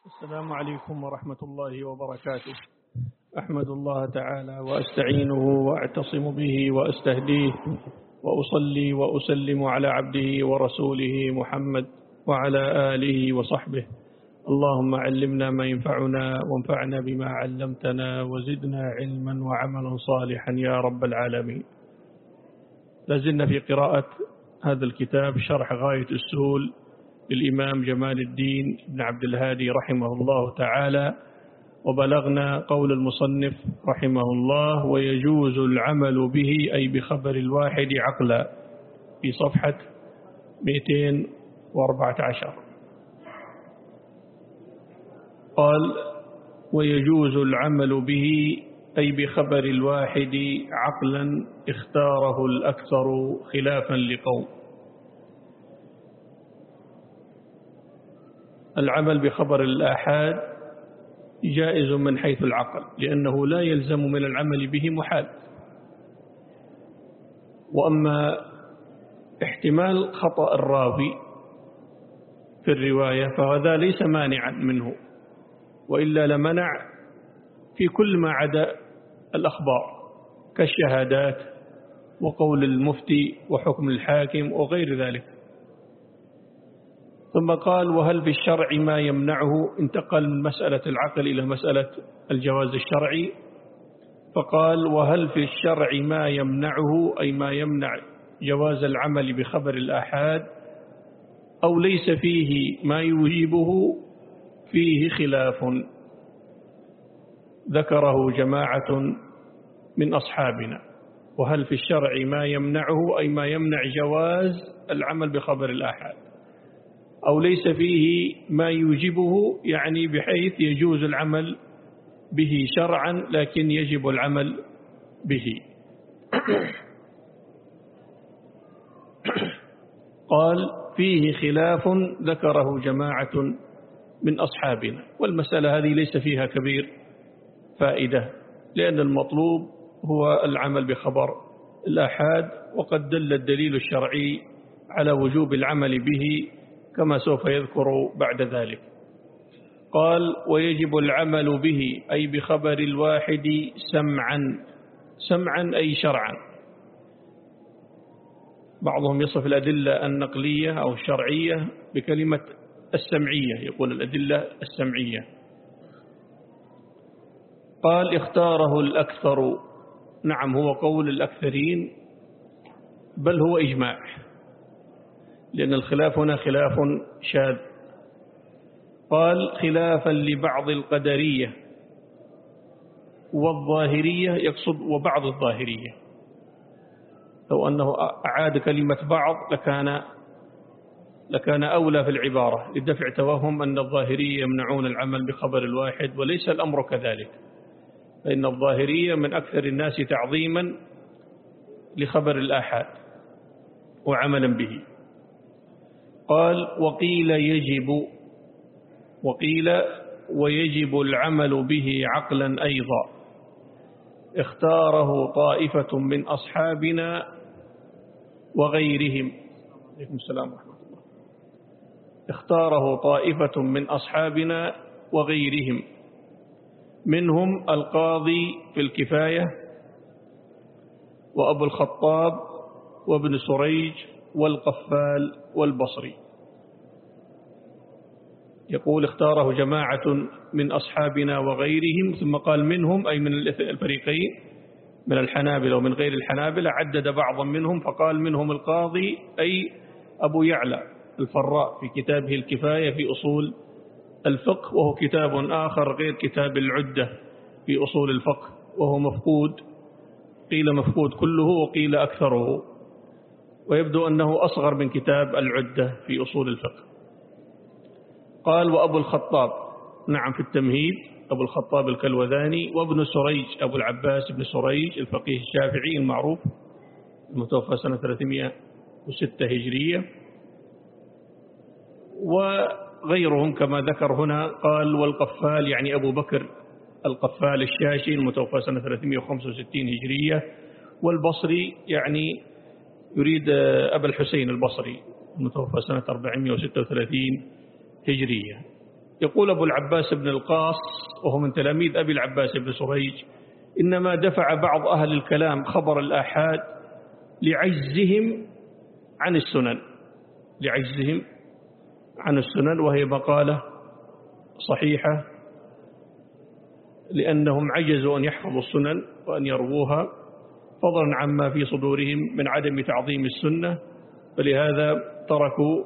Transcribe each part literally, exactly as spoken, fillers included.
السلام عليكم ورحمة الله وبركاته. أحمد الله تعالى وأستعينه وأعتصم به وأستهديه وأصلي وأسلم على عبده ورسوله محمد وعلى آله وصحبه. اللهم علمنا ما ينفعنا وانفعنا بما علمتنا وزدنا علما وعملا صالحا يا رب العالمين. لازلنا في قراءة هذا الكتاب شرح غاية السهول للإمام جمال الدين بن عبد الهادي رحمه الله تعالى، وبلغنا قول المصنف رحمه الله: ويجوز العمل به أي بخبر الواحد عقلا، في صفحة مئتين وأربعة عشر. قال: ويجوز العمل به أي بخبر الواحد عقلا اختاره الأكثر خلافا لقوم. العمل بخبر الآحاد جائز من حيث العقل، لأنه لا يلزم من العمل به محال. وأما احتمال خطأ الراوي في الرواية فهذا ليس مانعا منه، وإلا لمنع في كل ما عدا الأخبار كالشهادات وقول المفتي وحكم الحاكم وغير ذلك. ثم قال: وهل في الشرع ما يمنعه؟ انتقل من مسألة العقل إلى مسألة الجواز الشرعي، فقال: وهل في الشرع ما يمنعه أي ما يمنع جواز العمل بخبر الآحاد أو ليس فيه ما يوجبه؟ فيه خلاف ذكره جماعة من أصحابنا. وهل في الشرع ما يمنعه أي ما يمنع جواز العمل بخبر الآحاد أو ليس فيه ما يوجبه، يعني بحيث يجوز العمل به شرعا لكن يجب العمل به. قال: فيه خلاف ذكره جماعة من أصحابنا. والمسألة هذه ليس فيها كبير فائدة، لأن المطلوب هو العمل بخبر الآحاد، وقد دل الدليل الشرعي على وجوب العمل به كما سوف يذكر بعد ذلك. قال: ويجب العمل به أي بخبر الواحد سمعا. سمعا أي شرعا. بعضهم يصف الأدلة النقلية أو الشرعية بكلمة السمعية، يقول الأدلة السمعية. قال: اختاره الأكثر. نعم، هو قول الأكثرين، بل هو إجماع، لأن الخلاف هنا خلاف شاذ. قال: خلافا لبعض القدرية والظاهرية، يقصد وبعض الظاهرية. لو أنه أعاد كلمة بعض لكان لكان أولى في العبارة لدفع توهم أن الظاهرية يمنعون العمل بخبر الواحد، وليس الأمر كذلك، فإن الظاهرية من أكثر الناس تعظيما لخبر الآحاد وعملا به. قال: وقيل يجب، وقيل ويجب العمل به عقلا أيضا اختاره طائفة من أصحابنا وغيرهم. عليكم السلام ورحمة الله. اختاره طائفة من أصحابنا وغيرهم، منهم القاضي في الكفاية وأبو الخطاب وابن سريج والقفال والبصري. يقول: اختاره جماعة من أصحابنا وغيرهم، ثم قال منهم أي من الفريقين، من الحنابلة ومن غير الحنابلة، عدد بعضا منهم فقال منهم القاضي أي أبو يعلى الفراء في كتابه الكفاية في أصول الفقه، وهو كتاب آخر غير كتاب العدة في أصول الفقه، وهو مفقود، قيل مفقود كله وقيل أكثره، ويبدو أنه أصغر من كتاب العدة في أصول الفقه. قال: وأبو الخطاب، نعم في التمهيد، أبو الخطاب الكلوذاني، وابن سريج أبو العباس بن سريج الفقيه الشافعي المعروف المتوفى سنة ثلاثمائة وستة هجرية، وغيرهم كما ذكر هنا. قال: والقفال يعني أبو بكر القفال الشاشي المتوفى سنة ثلاثمائة وخمسة وستين هجرية، والبصري يعني يريد أبا الحسين البصري المتوفى سنة أربعمائة وستة وثلاثين هجرية. يقول أبو العباس بن القاص وهو من تلاميذ أبي العباس بن سريج: إنما دفع بعض أهل الكلام خبر الآحاد لعجزهم عن السنن لعجزهم عن السنن وهي مقالة صحيحة، لأنهم عجزوا أن يحفظوا السنن وأن يرووها، فضلا عما في صدورهم من عدم تعظيم السنة، فلهذا تركوا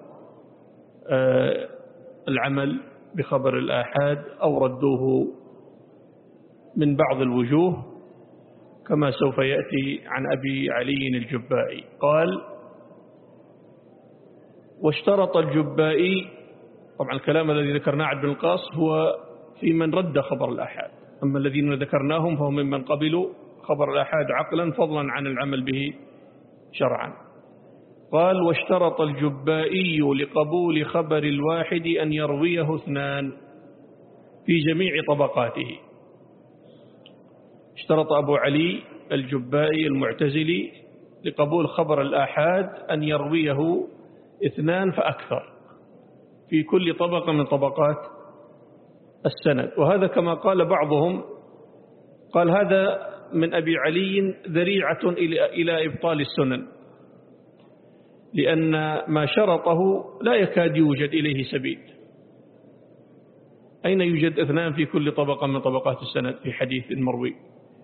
العمل بخبر الآحاد أو ردوه من بعض الوجوه، كما سوف يأتي عن أبي علي الجبائي. قال: واشترط الجبائي، طبعا الكلام الذي ذكرناه عن ابن القاص هو في من رد خبر الآحاد، أما الذين ذكرناهم فهم ممن قبلوا خبر الآحاد عقلا فضلا عن العمل به شرعا. قال: واشترط الجبائي لقبول خبر الواحد أن يرويه اثنان في جميع طبقاته. اشترط أبو علي الجبائي المعتزلي لقبول خبر الآحاد أن يرويه اثنان فأكثر في كل طبقة من طبقات السند، وهذا كما قال بعضهم، قال هذا من أبي علي ذريعة إلى إبطال السنن، لأن ما شرطه لا يكاد يوجد إليه سبيل. أين يوجد اثنان في كل طبقة من طبقات السند في حديث مروي؟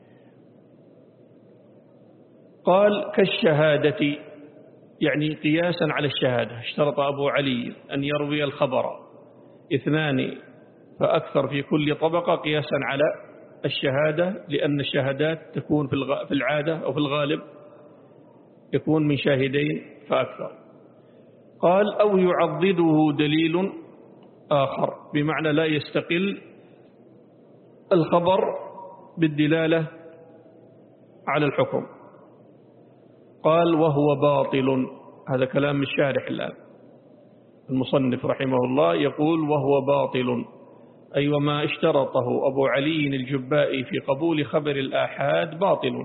قال: كالشهادة، يعني قياسا على الشهادة. اشترط أبو علي أن يروي الخبر اثنان فأكثر في كل طبقة قياسا على الشهادة، لأن الشهادات تكون في العادة أو في الغالب يكون من شاهدين فأكثر. قال: أو يعضده دليل آخر، بمعنى لا يستقل الخبر بالدلالة على الحكم. قال: وهو باطل. هذا كلام الشارح الآن، المصنف رحمه الله يقول: وهو باطل، أي وما اشترطه أبو علي الجبائي في قبول خبر الآحاد باطل.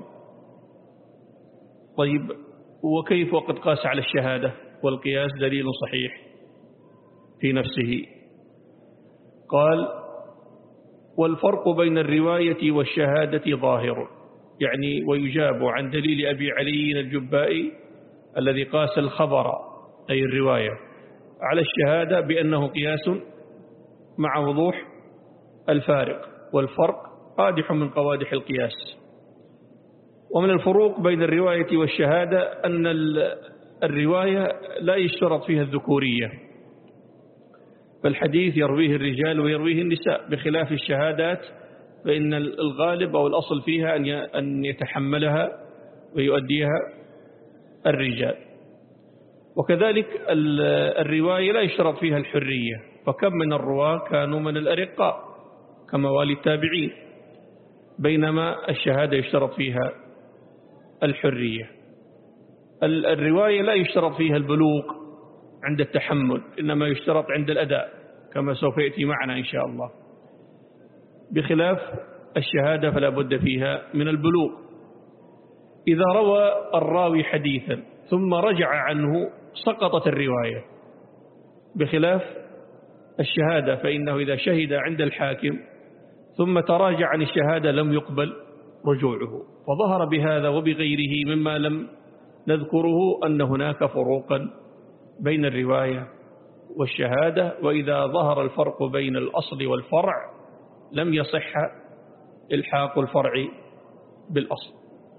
طيب، وكيف وقد قاس على الشهادة؟ والقياس دليل صحيح في نفسه. قال: والفرق بين الرواية والشهادة ظاهر، يعني ويجاب عن دليل أبي علي الجبائي الذي قاس الخبر أي الرواية على الشهادة بأنه قياس مع وضوح الفارق، والفرق قادح من قوادح القياس. ومن الفروق بين الرواية والشهادة أن الرواية لا يشترط فيها الذكورية، فالحديث يرويه الرجال ويرويه النساء، بخلاف الشهادات فإن الغالب أو الأصل فيها أن يتحملها ويؤديها الرجال. وكذلك الرواية لا يشترط فيها الحرية، فكم من الرواة كانوا من الأرقاء كموالي التابعين، بينما الشهادة يشترط فيها الحرية. الرواية لا يشترط فيها البلوغ عند التحمل، إنما يشترط عند الأداء كما سوف يأتي معنا إن شاء الله، بخلاف الشهادة فلا بد فيها من البلوغ. إذا روى الراوي حديثا ثم رجع عنه سقطت الرواية، بخلاف الشهادة فإنه إذا شهد عند الحاكم ثم تراجع عن الشهادة لم يقبل رجوعه. فظهر بهذا وبغيره مما لم نذكره أن هناك فروقا بين الرواية والشهادة، وإذا ظهر الفرق بين الأصل والفرع لم يصح إلحاق الفرع بالأصل.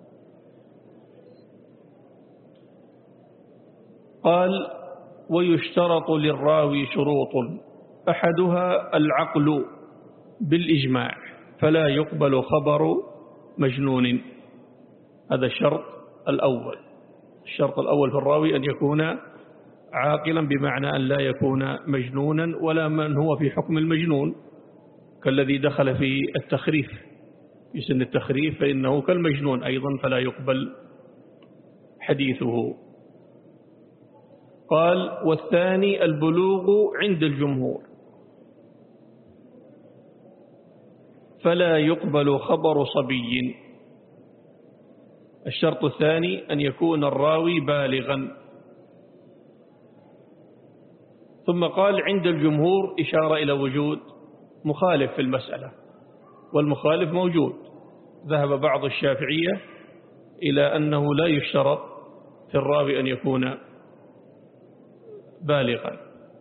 قال: ويشترط للراوي شروط، أحدها العقل بالإجماع، فلا يقبل خبر مجنون. هذا الشرط الأول. الشرط الأول في الراوي أن يكون عاقلا، بمعنى أن لا يكون مجنونا ولا من هو في حكم المجنون، كالذي دخل في التخريف في سن التخريف فإنه كالمجنون أيضا فلا يقبل حديثه. قال: والثاني البلوغ عند الجمهور، فلا يقبل خبر صبي. الشرط الثاني أن يكون الراوي بالغا. ثم قال عند الجمهور إشارة إلى وجود مخالف في المسألة، والمخالف موجود. ذهب بعض الشافعية إلى أنه لا يشترط في الراوي أن يكون بالغا،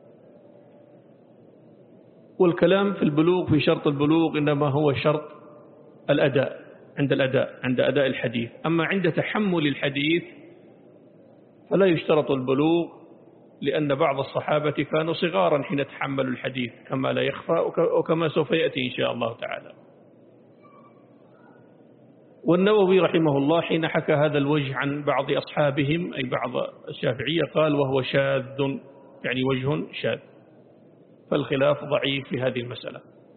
والكلام في البلوغ في شرط البلوغ إنما هو شرط الأداء، عند الأداء عند أداء الحديث. أما عند تحمل الحديث فلا يشترط البلوغ، لأن بعض الصحابة كانوا صغارا حين تحملوا الحديث كما لا يخفى وكما سوف يأتي إن شاء الله تعالى. والنووي رحمه الله حين حكى هذا الوجه عن بعض أصحابهم أي بعض الشافعية قال وهو شاذ، يعني وجه شاذ، فالخلاف ضعيف في هذه المسألة.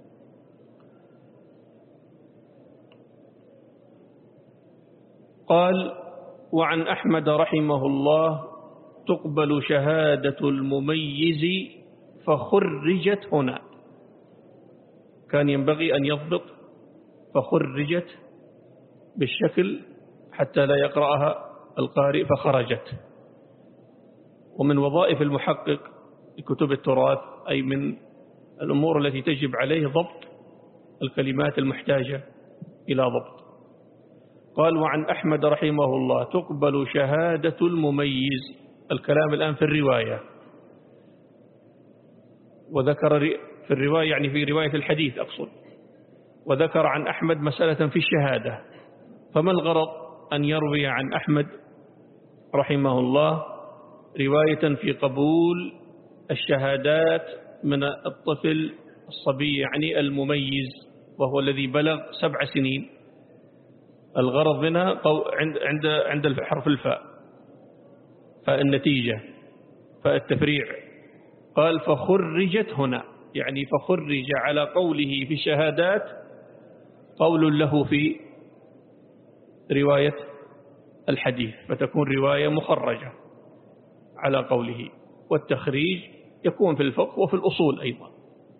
قال وعن أحمد رحمه الله تقبل شهادة المميز فخرجت هنا. كان ينبغي أن يضبط فخرجت بالشكل حتى لا يقرأها القارئ فخرجت. ومن وظائف المحقق لكتب التراث أي من الأمور التي تجب عليه ضبط الكلمات المحتاجة إلى ضبط. قال وعن أحمد رحمه الله تقبل شهادة المميز. الكلام الآن في الرواية، وذكر في الرواية يعني في رواية الحديث أقصد، وذكر عن أحمد مسألة في الشهادة. فما الغرض أن يروي عن أحمد رحمه الله رواية في قبول الشهادات من الطفل الصبي يعني المميز وهو الذي بلغ سبع سنين؟ الغرض منها عند عند عند حرف الفاء، فالنتيجة فالتفريع. قال فخرجت هنا، يعني فخرج على قوله في الشهادات قول له في رواية الحديث، فتكون رواية مخرجة على قوله. والتخريج يكون في الفقه وفي الأصول أيضا،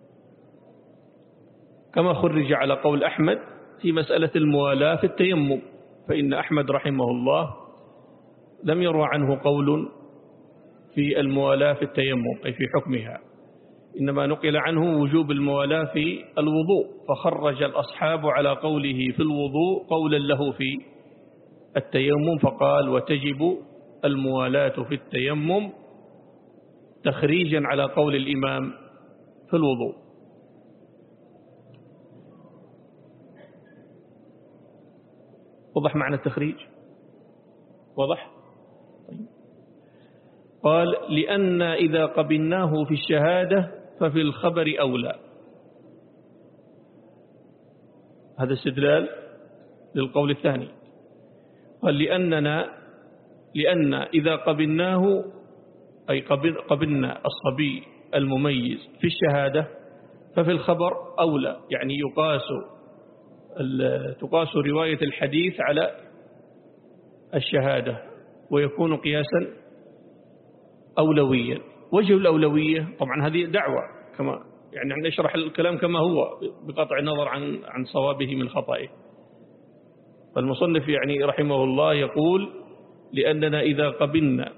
كما خرج على قول أحمد في مسألة الموالاة في التيمم، فإن أحمد رحمه الله لم يروى عنه قول في الموالاة في التيمم أي في حكمها، إنما نقل عنه وجوب الموالاة في الوضوء، فخرج الأصحاب على قوله في الوضوء قولا له في التيمم، فقال وتجب الموالاة في التيمم تخريجا على قول الإمام في الوضوء. وضح معنى التخريج؟ وضح؟ طيب. قال لأن إذا قبلناه في الشهادة ففي الخبر أولى. هذا استدلال للقول الثاني. قال لأننا لأن إذا قبلناه أي قبل قبلنا الصبي المميز في الشهادة ففي الخبر أولى، يعني يقاس تقاس رواية الحديث على الشهادة ويكون قياسا أولويا. وجه الأولوية طبعا هذه دعوة، كما يعني نشرح الكلام كما هو بقطع النظر عن عن صوابه من خطئه. فالمصنف يعني رحمه الله يقول لأننا إذا قبلنا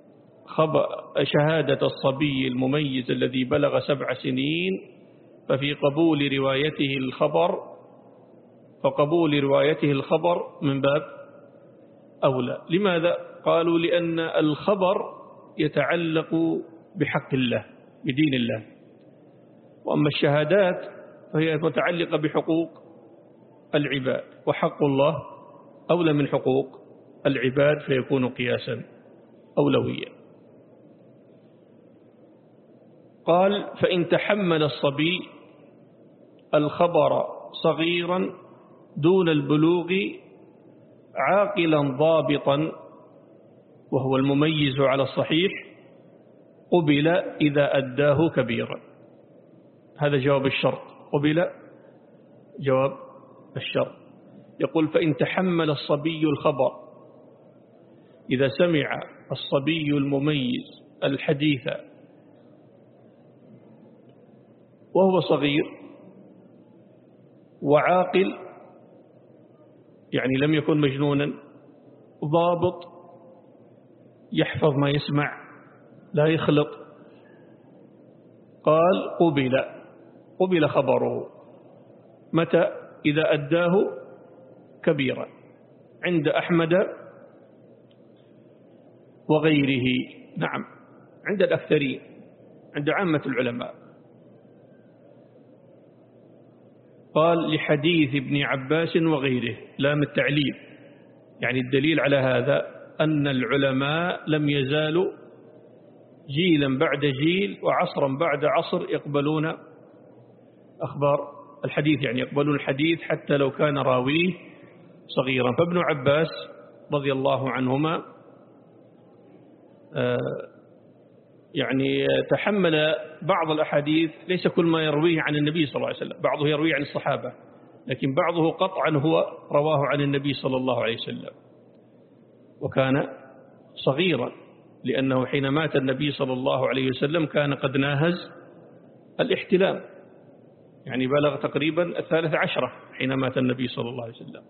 شهادة الصبي المميز الذي بلغ سبع سنين ففي قبول روايته الخبر فقبول روايته الخبر من باب أولى. لماذا؟ قالوا لأن الخبر يتعلق بحق الله بدين الله، وأما الشهادات فهي متعلقة بحقوق العباد، وحق الله أولى من حقوق العباد فيكون قياسا أولويا. قال فإن تحمل الصبي الخبر صغيرا دون البلوغ عاقلا ضابطا وهو المميز على الصحيح قبل إذا أداه كبيرا. هذا جواب الشرط، قبل جواب الشرط. يقول فإن تحمل الصبي الخبر، إذا سمع الصبي المميز الحديث وهو صغير وعاقل، يعني لم يكن مجنونا، ضابط يحفظ ما يسمع لا يخلط، قال قبل قبل خبره. متى؟ إذا أداه كبيرا عند أحمد وغيره. نعم، عند الأكثرين، عند عامة العلماء. قال لحديث ابن عباس وغيره، لام التعليل، يعني الدليل على هذا أن العلماء لم يزالوا جيلا بعد جيل وعصرا بعد عصر يقبلون أخبار الحديث، يعني يقبلون الحديث حتى لو كان راويه صغيرا. فابن عباس رضي الله عنهما يعني تحمل بعض الأحاديث، ليس كل ما يرويه عن النبي صلى الله عليه وسلم، بعضه يرويه عن الصحابة، لكن بعضه قطعا هو رواه عن النبي صلى الله عليه وسلم، وكان صغيرا، لأنه حين مات النبي صلى الله عليه وسلم كان قد ناهز الاحتلام، يعني بلغ تقريبا الثالث عشرة حين مات النبي صلى الله عليه وسلم.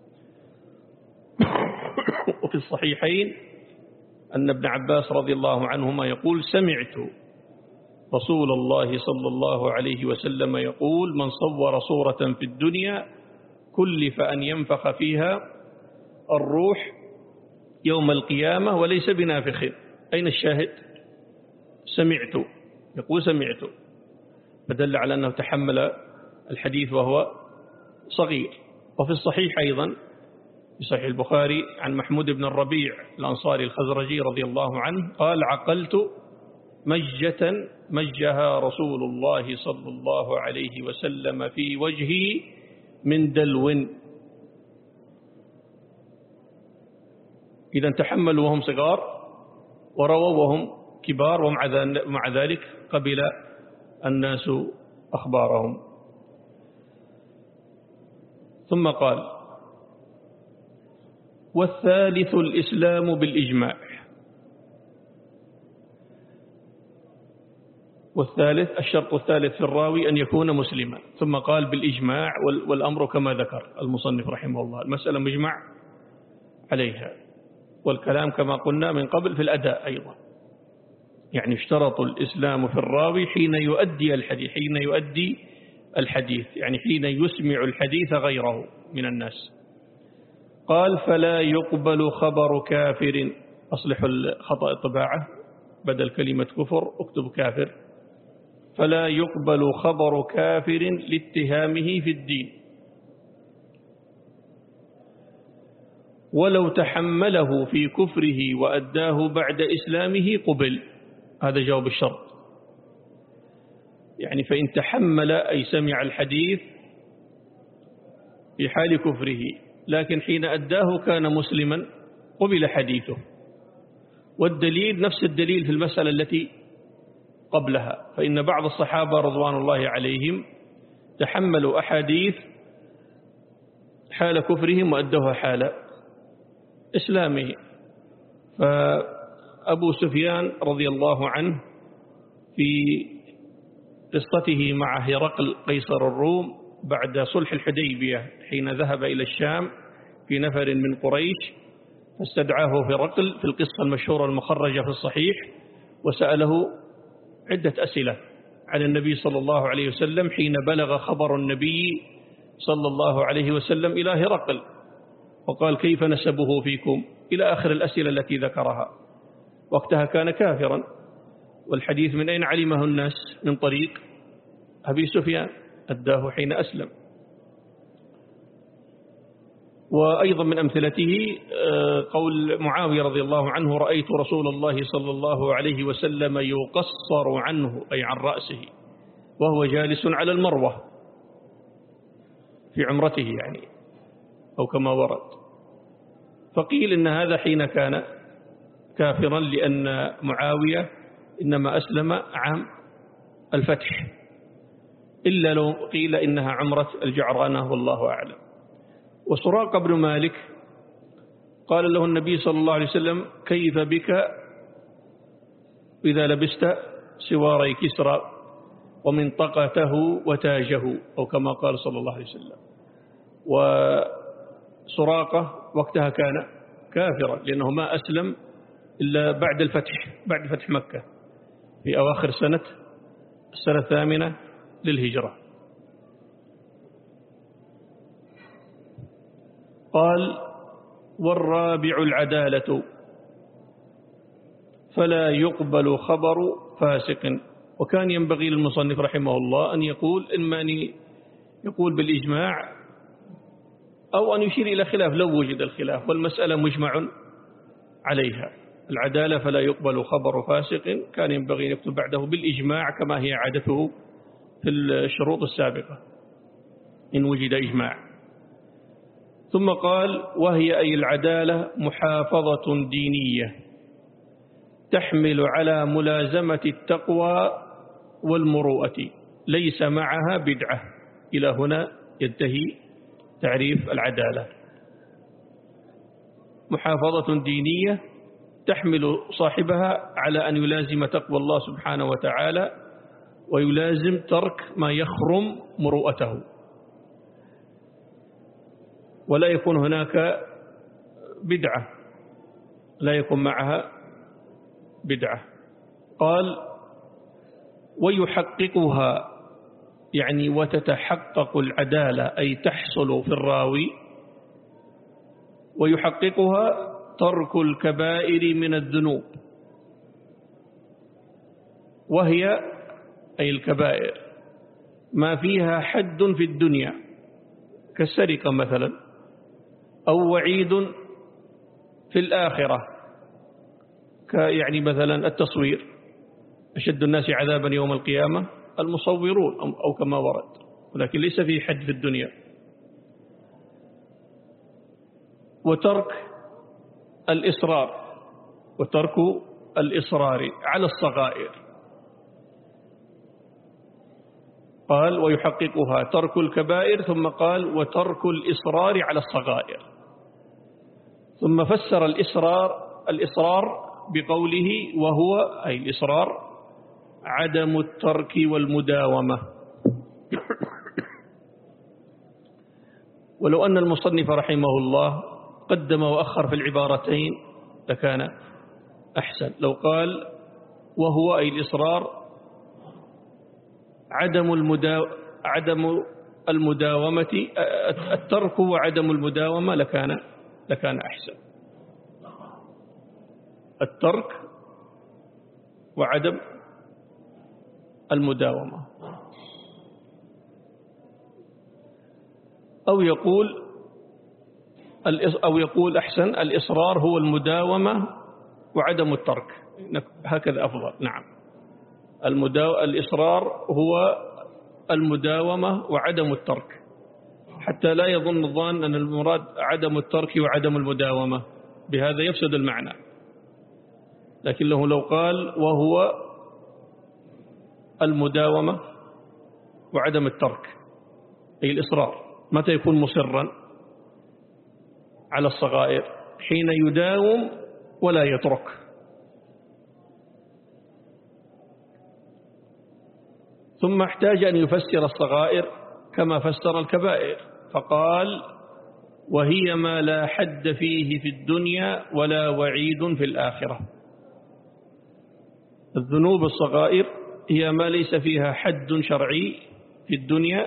وفي الصحيحين أن ابن عباس رضي الله عنهما يقول: سمعت رسول الله صلى الله عليه وسلم يقول: من صور صورة في الدنيا كلف أن ينفخ فيها الروح يوم القيامة وليس بنافخ. أين الشاهد؟ سمعت، يقول سمعت، فدل على أنه تحمل الحديث وهو صغير. وفي الصحيح أيضا في صحيح البخاري عن محمود بن الربيع الأنصاري الخزرجي رضي الله عنه قال: عقلت مجة مجها رسول الله صلى الله عليه وسلم في وجهي من دلو. إذا تحملوا وهم صغار ورووا وهم كبار، ومع ذلك قبل الناس أخبارهم. ثم قال: والثالث الإسلام بالإجماع. والثالث الشرط الثالث في الراوي أن يكون مسلما. ثم قال بالإجماع، والأمر كما ذكر المصنف رحمه الله، المسألة مجمع عليها، والكلام كما قلنا من قبل في الأداء أيضا، يعني اشترط الإسلام في الراوي حين يؤدي الحديث، حين يؤدي الحديث يعني حين يسمع الحديث غيره من الناس. قال: فلا يقبل خبر كافر. أصلح الخطأ الطباعة، بدل كلمة كفر اكتب كافر. فلا يقبل خبر كافر لاتهامه في الدين ولو تحمله في كفره وأداه بعد إسلامه قبل. هذا جواب الشرط، يعني فإن تحمل أي سمع الحديث في حال كفره، لكن حين أداه كان مسلما قبل حديثه. والدليل نفس الدليل في المسألة التي قبلها، فإن بعض الصحابة رضوان الله عليهم تحملوا أحاديث حال كفرهم وأدوها حال إسلامه. فأبو سفيان رضي الله عنه في قصته مع هرقل قيصر الروم بعد صلح الحديبية حين ذهب إلى الشام في نفر من قريش، فاستدعاه هرقل في القصة المشهورة المخرجة في الصحيح، وسأله عدة أسئلة عن النبي صلى الله عليه وسلم حين بلغ خبر النبي صلى الله عليه وسلم إلى هرقل، وقال: كيف نسبه فيكم؟ إلى آخر الأسئلة التي ذكرها. وقتها كان كافرا، والحديث من أين علمه الناس؟ من طريق أبي سفيان، أداه حين أسلم. وأيضا من أمثلته قول معاوية رضي الله عنه: رأيت رسول الله صلى الله عليه وسلم يقصر عنه، أي عن رأسه، وهو جالس على المروة في عمرته يعني، أو كما ورد. فقيل إن هذا حين كان كافرا، لأن معاوية إنما أسلم عام الفتح، إلا لو قيل إنها عمرة الجعرانة والله أعلم. وسراقة بن مالك قال له النبي صلى الله عليه وسلم: كيف بك إذا لبست سواري كسرى ومنطقته وتاجه، أو كما قال صلى الله عليه وسلم. وسراقة وقتها كان كافرا، لأنه ما أسلم إلا بعد الفتح، بعد فتح مكة في أواخر سنة السنة الثامنة للهجرة. قال: والرابع العدالة، فلا يقبل خبر فاسق. وكان ينبغي للمصنف رحمه الله أن يقول إما أن يقول بالإجماع أو أن يشير إلى خلاف لو وجد الخلاف، والمسألة مجمع عليها. العدالة فلا يقبل خبر فاسق، كان ينبغي أن يكتب بعده بالإجماع كما هي عادته في الشروط السابقة إن وجد إجماع. ثم قال: وهي أي العدالة محافظة دينية تحمل على ملازمة التقوى والمروءة ليس معها بدعة. إلى هنا ينتهي تعريف العدالة. محافظة دينية تحمل صاحبها على أن يلازم تقوى الله سبحانه وتعالى ويلازم ترك ما يخرم مروءته، ولا يكون هناك بدعة، لا يكون معها بدعة. قال: ويحققها، يعني وتتحقق العدالة أي تحصل في الراوي. ويحققها ترك الكبائر من الذنوب، وهي أي الكبائر ما فيها حد في الدنيا كالسرقة مثلا، أو وعيد في الآخرة يعني مثلا التصوير، أشد الناس عذابا يوم القيامة المصورون أو كما ورد، ولكن ليس فيه حد في الدنيا. وترك الإصرار وترك الإصرار على الصغائر. قال: ويحققها ترك الكبائر، ثم قال: وترك الإصرار على الصغائر. ثم فسر الإصرار الإصرار بقوله: وهو أي الإصرار عدم الترك والمداومة. ولو أن المصنف رحمه الله قدم وأخر في العبارتين لكان أحسن. لو قال: وهو أي الإصرار عدم المدا عدم المداومة، الترك وعدم المداومة، لكان لكان أحسن. الترك وعدم المداومة. أو يقول أو يقول أحسن: الإصرار هو المداومة وعدم الترك، هكذا أفضل. نعم، المدا... الإصرار هو المداومة وعدم الترك، حتى لا يظن الظان أن المراد عدم الترك وعدم المداومة، بهذا يفسد المعنى. لكنه لو قال: وهو المداومة وعدم الترك، أي الإصرار، متى يكون مصرا على الصغائر؟ حين يداوم ولا يترك. ثم احتاج أن يفسر الصغائر كما فسر الكبائر، فقال: وهي ما لا حد فيه في الدنيا ولا وعيد في الآخرة. الذنوب الصغائر هي ما ليس فيها حد شرعي في الدنيا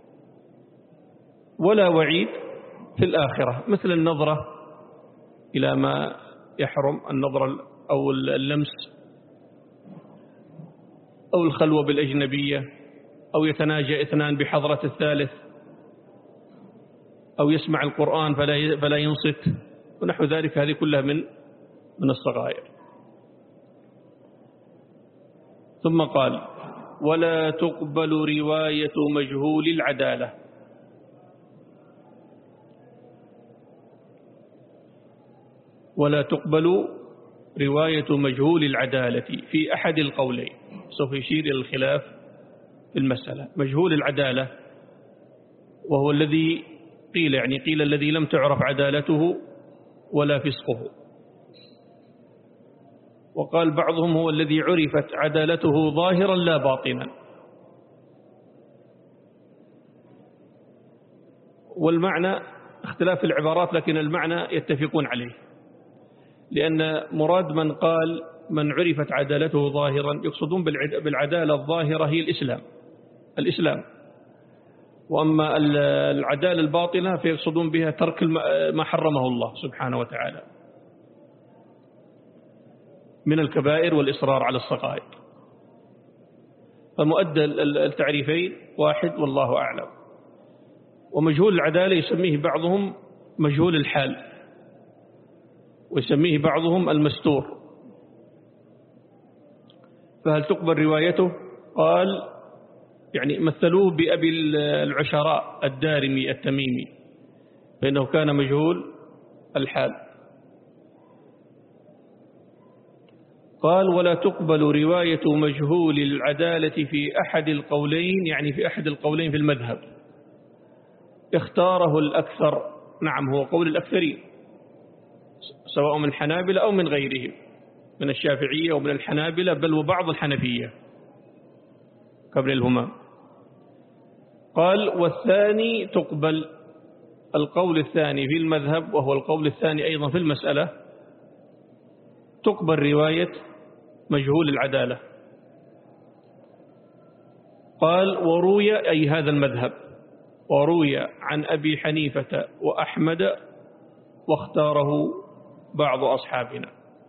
ولا وعيد في الآخرة، مثل النظرة إلى ما يحرم، النظرة أو اللمس، أو الخلوة بالأجنبية، أو يتناجى اثنان بحضرة الثالث، أو يسمع القرآن فلا فلا ينصت، ونحو ذلك. هذه كلها من من الصغائر. ثم قال: ولا تقبل رواية مجهول العدالة. ولا تقبل رواية مجهول العدالة في أحد القولين. سوف يشير إلى الخلاف في المسألة. مجهول العدالة وهو الذي قيل يعني قيل الذي لم تعرف عدالته ولا فسقه، وقال بعضهم هو الذي عرفت عدالته ظاهرا لا باطنا. والمعنى اختلاف العبارات، لكن المعنى يتفقون عليه، لأن مراد من قال من عرفت عدالته ظاهرا يقصدون بالعدالة الظاهرة هي الإسلام الإسلام وأما العدالة الباطنة فيقصدون بها ترك ما حرمه الله سبحانه وتعالى من الكبائر والإصرار على الصغائر. فمؤدى التعريفين واحد والله أعلم. ومجهول العدالة يسميه بعضهم مجهول الحال ويسميه بعضهم المستور. فهل تقبل روايته؟ قال يعني مثلوه بأبي العشراء الدارمي التميمي فإنه كان مجهول الحال. قال ولا تقبل رواية مجهول العدالة في أحد القولين، يعني في أحد القولين في المذهب اختاره الأكثر. نعم هو قول الأكثرين سواء من الحنابلة أو من غيرهم من الشافعية ومن الحنابلة بل وبعض الحنفية كابن الهمام. قال والثاني تقبل القول الثاني في المذهب وهو القول الثاني أيضا في المسألة تقبل رواية مجهول العدالة. قال وروي أي هذا المذهب وروي عن أبي حنيفة وأحمد واختاره بعض أصحابنا.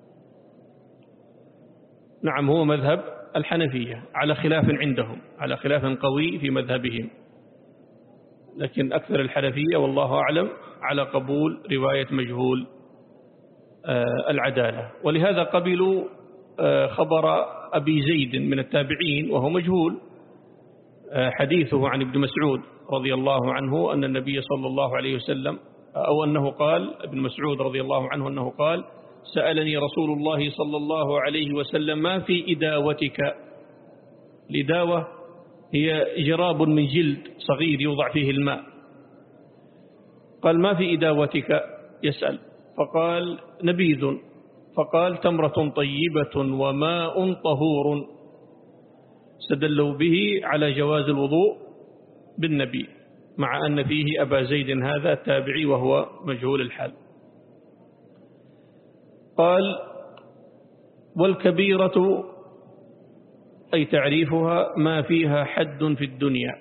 نعم هو مذهب الحنفية على خلاف عندهم على خلاف قوي في مذهبهم، لكن أكثر الحنفية والله أعلم على قبول رواية مجهول العدالة. ولهذا قبلوا خبر أبي زيد من التابعين وهو مجهول حديثه عن ابن مسعود رضي الله عنه أن النبي صلى الله عليه وسلم أو أنه قال ابن مسعود رضي الله عنه أنه قال سألني رسول الله صلى الله عليه وسلم ما في إداوتك. الإداوة هي جراب من جلد صغير يوضع فيه الماء. قال ما في إداوتك يسأل فقال نبيذ فقال تمرة طيبة وماء طهور. استدلوا به على جواز الوضوء بالنبي مع أن فيه أبا زيد هذا التابعي وهو مجهول الحال. قال والكبيرة أي تعريفها ما فيها حد في الدنيا.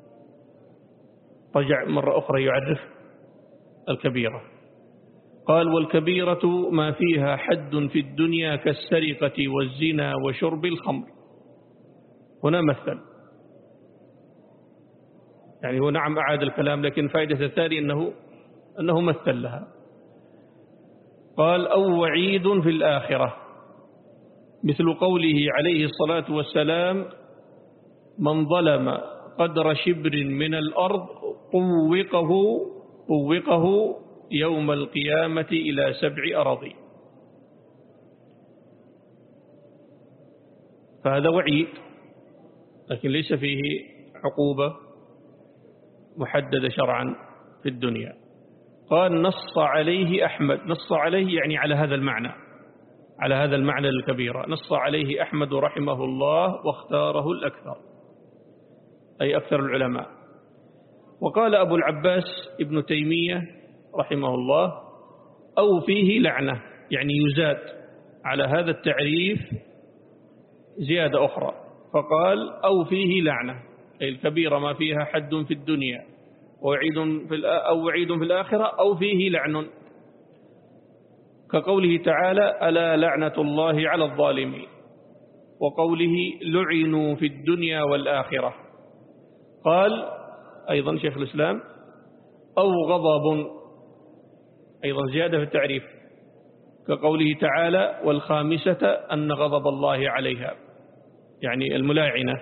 رجع مرة أخرى يعرف الكبيرة. قال والكبيرة ما فيها حد في الدنيا كالسرقة والزنا وشرب الخمر. هنا مثل يعني هو نعم أعاد الكلام لكن فائدة الثاني أنه, أنه مثل لها. قال أو وعيد في الآخرة مثل قوله عليه الصلاة والسلام من ظلم قدر شبر من الأرض طوقه طوقه يوم القيامة إلى سبع أراضي. فهذا وعيد لكن ليس فيه عقوبة محددة شرعا في الدنيا. قال نص عليه أحمد. نص عليه يعني على هذا المعنى على هذا المعنى الكبير. نص عليه أحمد رحمه الله واختاره الأكثر أي أكثر العلماء. وقال أبو العباس ابن تيمية رحمه الله أو فيه لعنة يعني يزاد على هذا التعريف زيادة أخرى فقال أو فيه لعنة أي الكبيرة ما فيها حد في الدنيا ووعيد في أو وعيد في الآخرة أو فيه لعن كقوله تعالى ألا لعنة الله على الظالمين وقوله لعنوا في الدنيا والآخرة. قال أيضا شيخ الإسلام أو غضب أيضا زيادة في التعريف كقوله تعالى والخامسة أن غضب الله عليها يعني الملاعنة.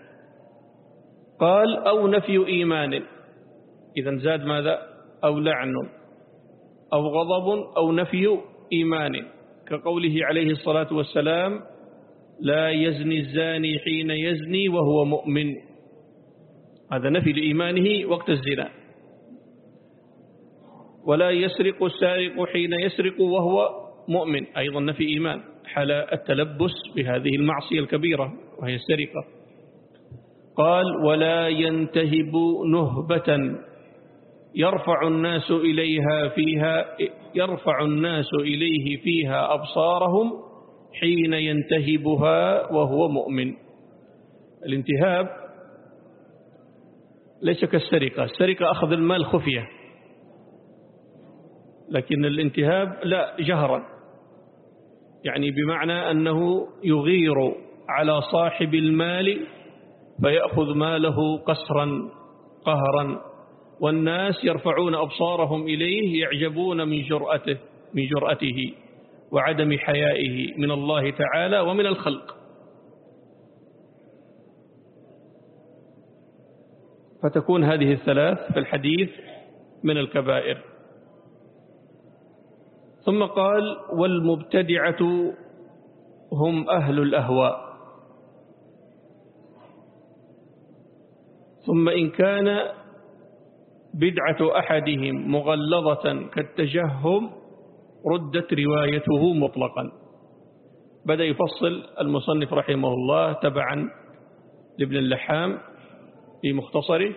قال أو نفي إيمان إذا زاد ماذا أو لعن أو غضب أو نفي إيمان كقوله عليه الصلاة والسلام لا يزني الزاني حين يزني وهو مؤمن. هذا نفي لإيمانه وقت الزنا. ولا يسرق السارق حين يسرق وهو مؤمن أيضا نفي إيمان حال التلبس بهذه المعصية الكبيرة وهي السرقة. قال ولا ينتهب نهبة يرفع الناس إليها فيها يرفع الناس إليه فيها أبصارهم حين ينتهبها وهو مؤمن. الانتهاب ليس كالسرقة، السرقة أخذ المال خفية، لكن الانتهاب لا، جهرا، يعني بمعنى أنه يغير على صاحب المال فيأخذ ماله قسرا قهرا، والناس يرفعون أبصارهم إليه يعجبون من جرأته من جرأته وعدم حيائه من الله تعالى ومن الخلق. فتكون هذه الثلاث في الحديث من الكبائر. ثم قال: والمبتدعة هم أهل الأهواء. ثم إن كان بدعة أحدهم مغلظة كالتجهم ردت روايته مطلقا. بدأ يفصل المصنف رحمه الله تبعا لابن اللحام في مختصره،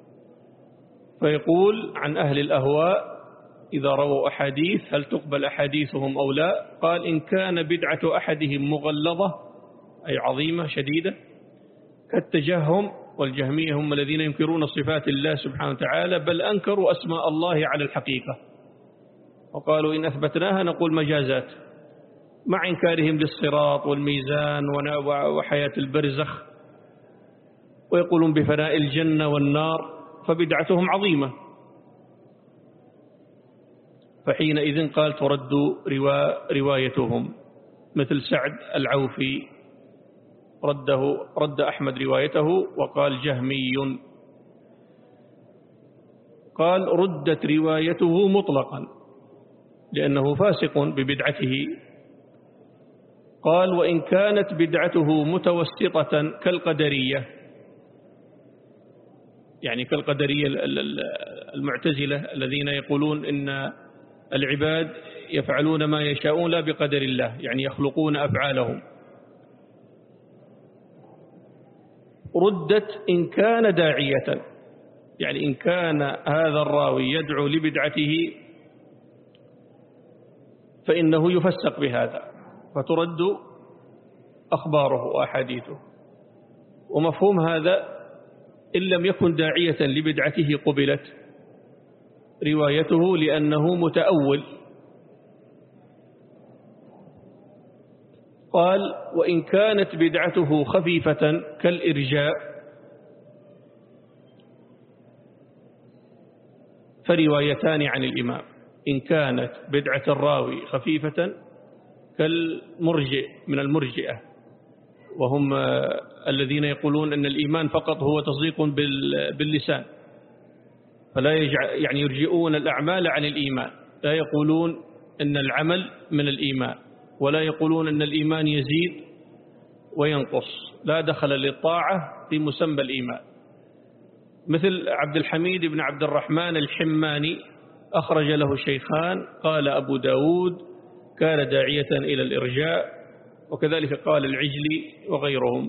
فيقول عن أهل الأهواء إذا رووا أحاديث هل تقبل أحاديثهم أو لا؟ قال: إن كان بدعة أحدهم مغلظة أي عظيمة شديدة كالتجهم، والجهمية هم الذين ينكرون صفات الله سبحانه وتعالى بل أنكروا أسماء الله على الحقيقة، وقالوا إن أثبتناها نقول مجازات، مع إنكارهم للصراط والميزان وحياة البرزخ، ويقولون بفناء الجنة والنار، فبدعتهم عظيمة. فحينئذ قال ترد روا روايتهم، مثل سعد العوفي رده رد أحمد روايته وقال جهمي. قال ردت روايته مطلقا لأنه فاسق ببدعته. قال: وإن كانت بدعته متوسطة كالقدرية، يعني كالقدرية المعتزلة الذين يقولون إن العباد يفعلون ما يشاءون لا بقدر الله، يعني يخلقون أفعالهم، ردت إن كان داعية، يعني إن كان هذا الراوي يدعو لبدعته فإنه يفسق بهذا، فترد أخباره وأحاديثه. ومفهوم هذا إن لم يكن داعية لبدعته قبلت روايته لأنه متأول. قال: وإن كانت بدعته خفيفة كالإرجاء فروايتان عن الإمام. إن كانت بدعة الراوي خفيفة كالمرجئ من المرجئة، وهم الذين يقولون أن الإيمان فقط هو تصديق باللسان، فلا يجع يعني يرجئون الأعمال عن الإيمان، لا يقولون أن العمل من الإيمان، ولا يقولون أن الإيمان يزيد وينقص، لا دخل للطاعة في مسمى الإيمان. مثل عبد الحميد بن عبد الرحمن الحماني أخرج له شيخان، قال أبو داود كان داعية إلى الإرجاء، وكذلك قال العجلي وغيرهم.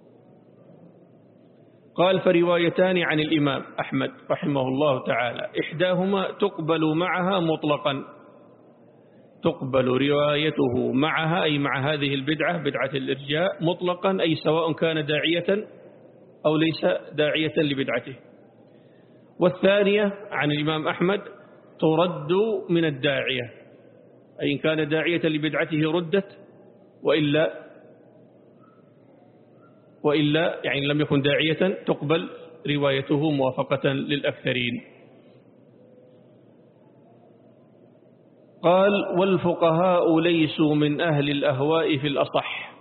قال: فروايتان عن الإمام أحمد رحمه الله تعالى إحداهما تقبل معها مطلقا، تقبل روايته معها أي مع هذه البدعة بدعة الإرجاء مطلقا، أي سواء كان داعية أو ليس داعية لبدعته. والثانية عن الإمام أحمد ترد من الداعية، أي إن كان داعية لبدعته ردت، وإلا وإلا يعني لم يكن داعية تقبل روايته موافقة للأكثرين. قال: والفقهاء ليسوا من أهل الأهواء في الأصح.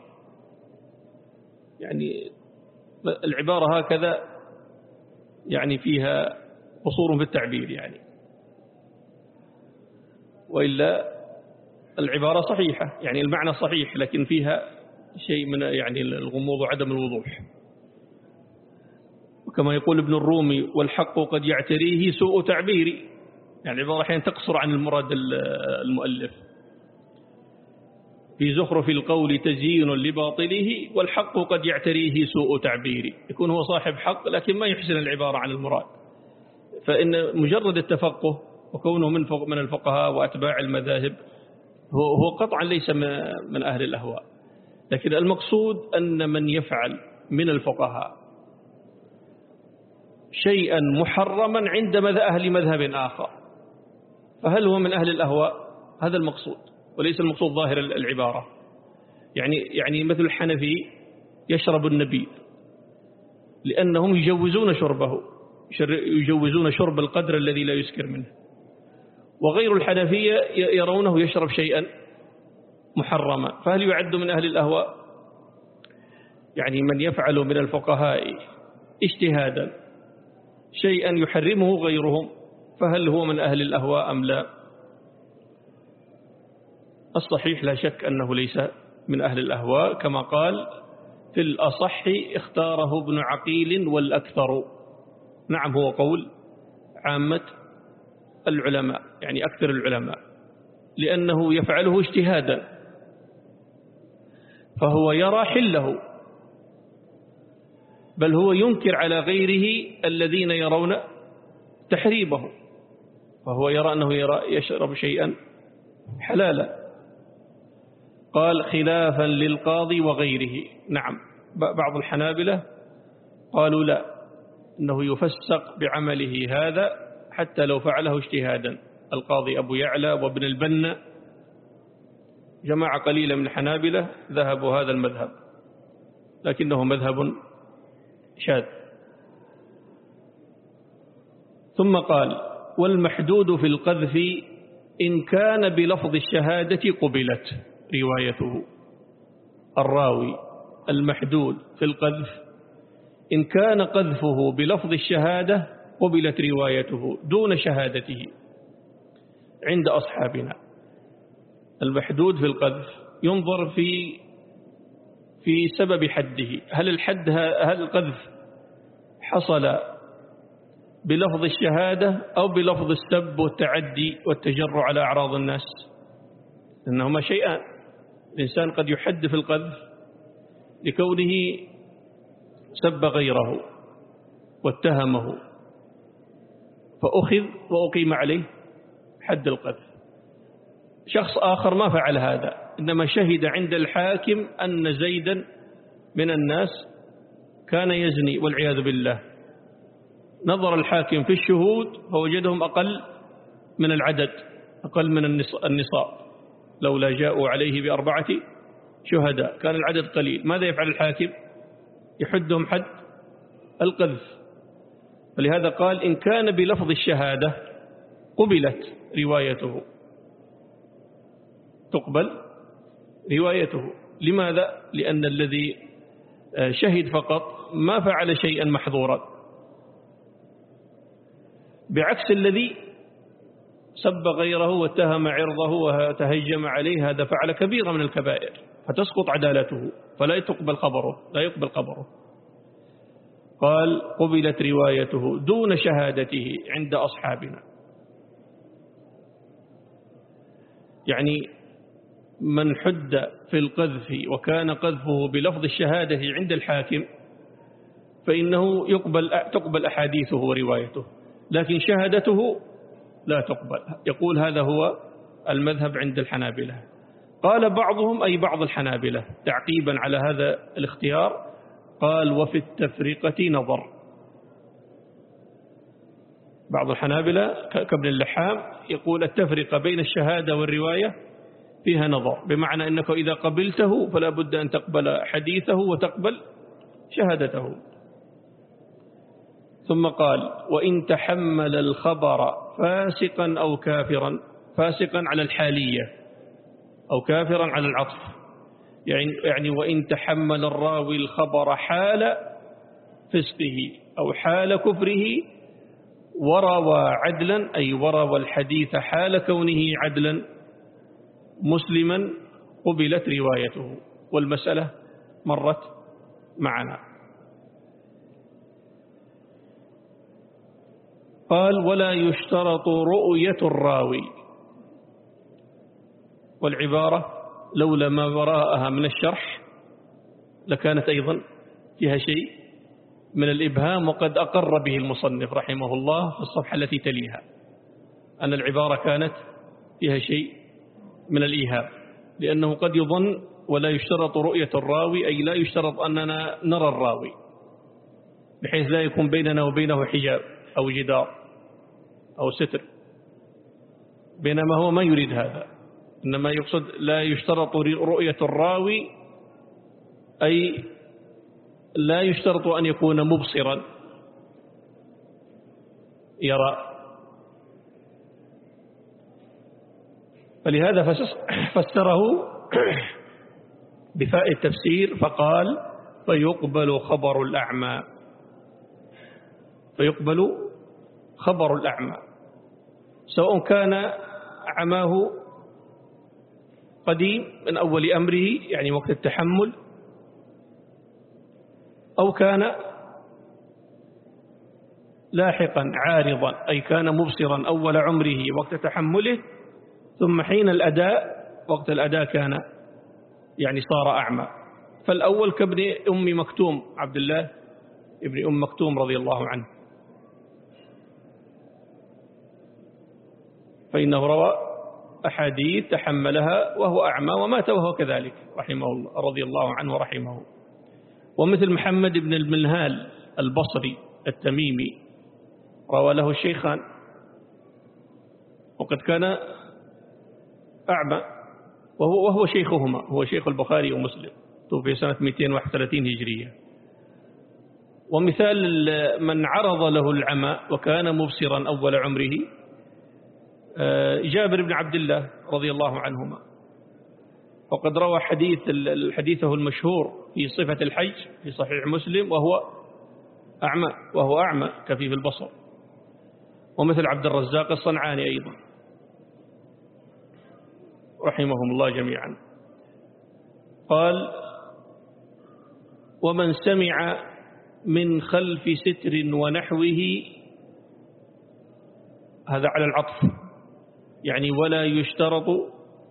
يعني العبارة هكذا يعني فيها قصور في التعبير، يعني وإلا العبارة صحيحة، يعني المعنى صحيح، لكن فيها شيء من يعني الغموض وعدم الوضوح. وكما يقول ابن الرومي: والحق قد يعتريه سوء تعبيري، يعني العبارة أحيانا تقصر عن المراد المؤلف. في زخرف القول تزيين لباطله، والحق قد يعتريه سوء تعبيري، يكون هو صاحب حق لكن ما يحسن العبارة عن المراد. فإن مجرد التفقه وكونه من من الفقهاء وأتباع المذاهب هو هو قطعا ليس من أهل الأهواء. لكن المقصود أن من يفعل من الفقهاء شيئا محرما عند أهل مذهب آخر فهل هو من أهل الأهواء؟ هذا المقصود، وليس المقصود ظاهر العبارة. يعني يعني مثل الحنفي يشرب النبيذ لأنهم يجوزون شربه، يجوزون شرب القدر الذي لا يسكر منه، وغير الحنفية يرونه يشرب شيئا محرما، فهل يعد من أهل الأهواء؟ يعني من يفعل من الفقهاء اجتهادا شيئا يحرمه غيرهم فهل هو من أهل الأهواء أم لا؟ الصحيح لا شك أنه ليس من أهل الأهواء، كما قال في الأصح اختاره ابن عقيل والأكثر. نعم، هو قول عامة العلماء، يعني أكثر العلماء، لأنه يفعله اجتهادا فهو يرى حله، بل هو ينكر على غيره الذين يرون تحريمه، فهو يرى أنه يرى يشرب شيئا حلالا. قال خلافا للقاضي وغيره. نعم، بعض الحنابلة قالوا لا، أنه يفسق بعمله هذا حتى لو فعله اجتهادا. القاضي أبو يعلى وابن البنا، جماعة قليلة من الحنابلة ذهبوا هذا المذهب، لكنه مذهب شاذ. ثم قال والمحدود في القذف إن كان بلفظ الشهادة قبلت روايته. الراوي المحدود في القذف إن كان قذفه بلفظ الشهادة قبلت روايته دون شهادته عند أصحابنا. المحدود في القذف ينظر في في سبب حده، هل الحد هل القذف حصل بلفظ الشهادة أو بلفظ السب والتعدي والتجرع على أعراض الناس، إنهما شيئان. الإنسان قد يحد في القذف لكونه سب غيره واتهمه فأخذ وأقيم عليه حد القذف. شخص آخر ما فعل هذا، إنما شهد عند الحاكم أن زيدا من الناس كان يزني والعياذ بالله، نظر الحاكم في الشهود فوجدهم أقل من العدد، أقل من النصاب، لولا جاءوا عليه بأربعة شهداء كان العدد قليل. ماذا يفعل الحاكم؟ يحدهم حد القذف. فلهذا قال إن كان بلفظ الشهادة قبلت روايته، تقبل روايته. لماذا؟ لأن الذي شهد فقط ما فعل شيئا محظورا، بعكس الذي سب غيره واتهم عرضه وتهجم عليه، هذا فعل كبيرة من الكبائر فتسقط عدالته فلا تقبل خبره، لا يقبل خبره. قال قبلت روايته دون شهادته عند أصحابنا. يعني من حد في القذف وكان قذفه بلفظ الشهادة عند الحاكم فإنه يقبل تقبل أحاديثه وروايته، لكن شهادته لا تقبل. يقول هذا هو المذهب عند الحنابلة. قال بعضهم أي بعض الحنابلة تعقيبا على هذا الاختيار قال وفي التفرقة نظر. بعض الحنابلة كابن اللحام يقول التفرقة بين الشهادة والرواية فيها نظر، بمعنى أنك إذا قبلته فلا بد أن تقبل حديثه وتقبل شهادته. ثم قال وإن تحمل الخبر فاسقا أو كافرا، فاسقا على الحالية أو كافرا على العطف، يعني, يعني وإن تحمل الراوي الخبر حال فسقه أو حال كفره وروى عدلا، أي وروى الحديث حال كونه عدلا مسلما قبلت روايته. والمسألة مرت معنا. قال ولا يشترط رؤية الراوي، والعبارة لولا ما وراءها من الشرح لكانت أيضا فيها شيء من الإبهام، وقد أقر به المصنف رحمه الله في الصفحة التي تليها أن العبارة كانت فيها شيء من الإيهام، لأنه قد يظن ولا يشترط رؤية الراوي، أي لا يشترط أننا نرى الراوي بحيث لا يكون بيننا وبينه حجاب أو جدار أو ستر، بينما هو ما يريد هذا، إنما يقصد لا يشترط رؤية الراوي، أي لا يشترط أن يكون مبصرا يرى. فلهذا فسره بفاء التفسير فقال فيقبل خبر الأعمى، فيقبل خبر الأعمى سواء كان عماه قديم من أول أمره يعني وقت التحمل، أو كان لاحقا عارضا أي كان مبصرا أول عمره وقت تحمله، ثم حين الأداء وقت الأداء كان يعني صار أعمى. فالأول كابن أم مكتوم، عبد الله ابن أم مكتوم رضي الله عنه، فإنه روى أحاديث تحملها وهو أعمى ومات وهو كذلك رحمه الله رضي الله عنه ورحمه. ومثل محمد بن المنهال البصري التميمي روى له الشيخان وقد كان أعمى وهو, وهو شيخهما، هو شيخ البخاري ومسلم، توفي سنة مئتين وواحد وثلاثين هجرية. ومثال من عرض له العمى وكان مبصرا أول عمره جابر بن عبد الله رضي الله عنهما، وقد روى حديث حديثه المشهور في صفة الحج في صحيح مسلم وهو أعمى وهو أعمى كفيف البصر. ومثل عبد الرزاق الصنعاني أيضا رحمهم الله جميعا. قال ومن سمع من خلف ستر ونحوه، هذا على العطف يعني ولا يشترط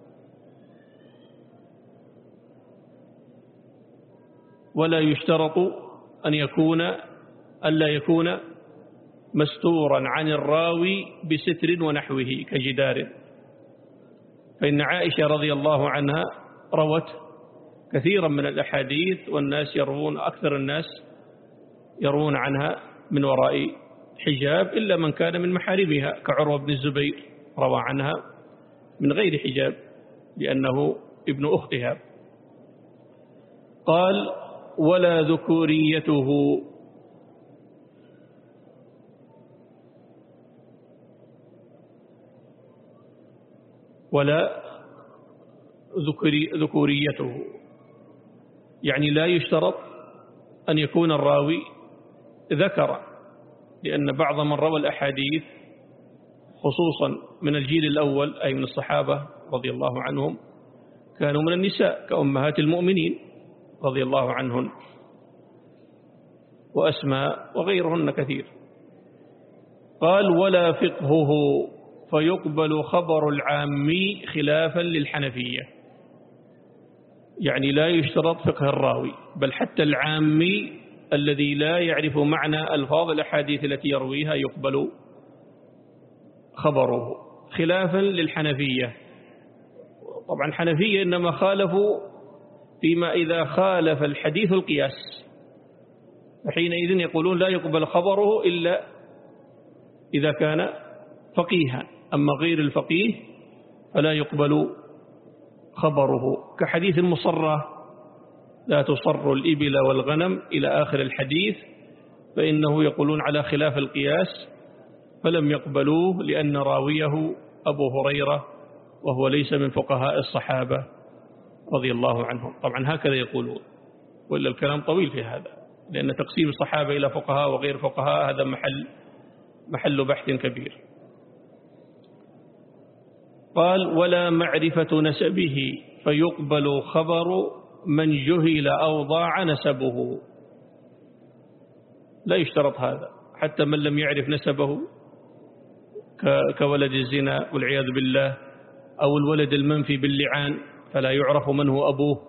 ولا يشترط أن يكون ألا يكون مستورا عن الراوي بستر ونحوه كجدار، فإن عائشة رضي الله عنها روت كثيرا من الأحاديث والناس يروون، أكثر الناس يروون عنها من وراء حجاب إلا من كان من محارمها كعروة بن الزبير روى عنها من غير حجاب لأنه ابن أختها. قال ولا ذكوريته، ولا ذكري ذكوريته يعني لا يشترط أن يكون الراوي ذكر، لأن بعض من روى الأحاديث خصوصا من الجيل الأول أي من الصحابة رضي الله عنهم كانوا من النساء كأمهات المؤمنين رضي الله عنهن وأسماء وغيرهن كثير. قال ولا فقهه فيقبل خبر العامي خلافا للحنفية، يعني لا يشترط فقه الراوي، بل حتى العامي الذي لا يعرف معنى ألفاظ الأحاديث التي يرويها يقبل خبره خلافا للحنفية. طبعا الحنفية إنما خالفوا فيما إذا خالف الحديث القياس، فحينئذ يقولون لا يقبل خبره إلا إذا كان فقيها، أما غير الفقيه فلا يقبل خبره، كحديث المصرة لا تصر الإبل والغنم إلى آخر الحديث، فإنه يقولون على خلاف القياس فلم يقبلوه لأن راويه أبو هريرة وهو ليس من فقهاء الصحابة رضي الله عنهم. طبعا هكذا يقولون، وإلا الكلام طويل في هذا، لأن تقسيم الصحابة إلى فقهاء وغير فقهاء هذا محل محل بحث كبير. قال ولا معرفة نسبه فيقبل خبر من جهل أو ضاع نسبه، لا يشترط هذا، حتى من لم يعرف نسبه كولد الزنا والعياذ بالله، أو الولد المنفي باللعان فلا يعرف من هو أبوه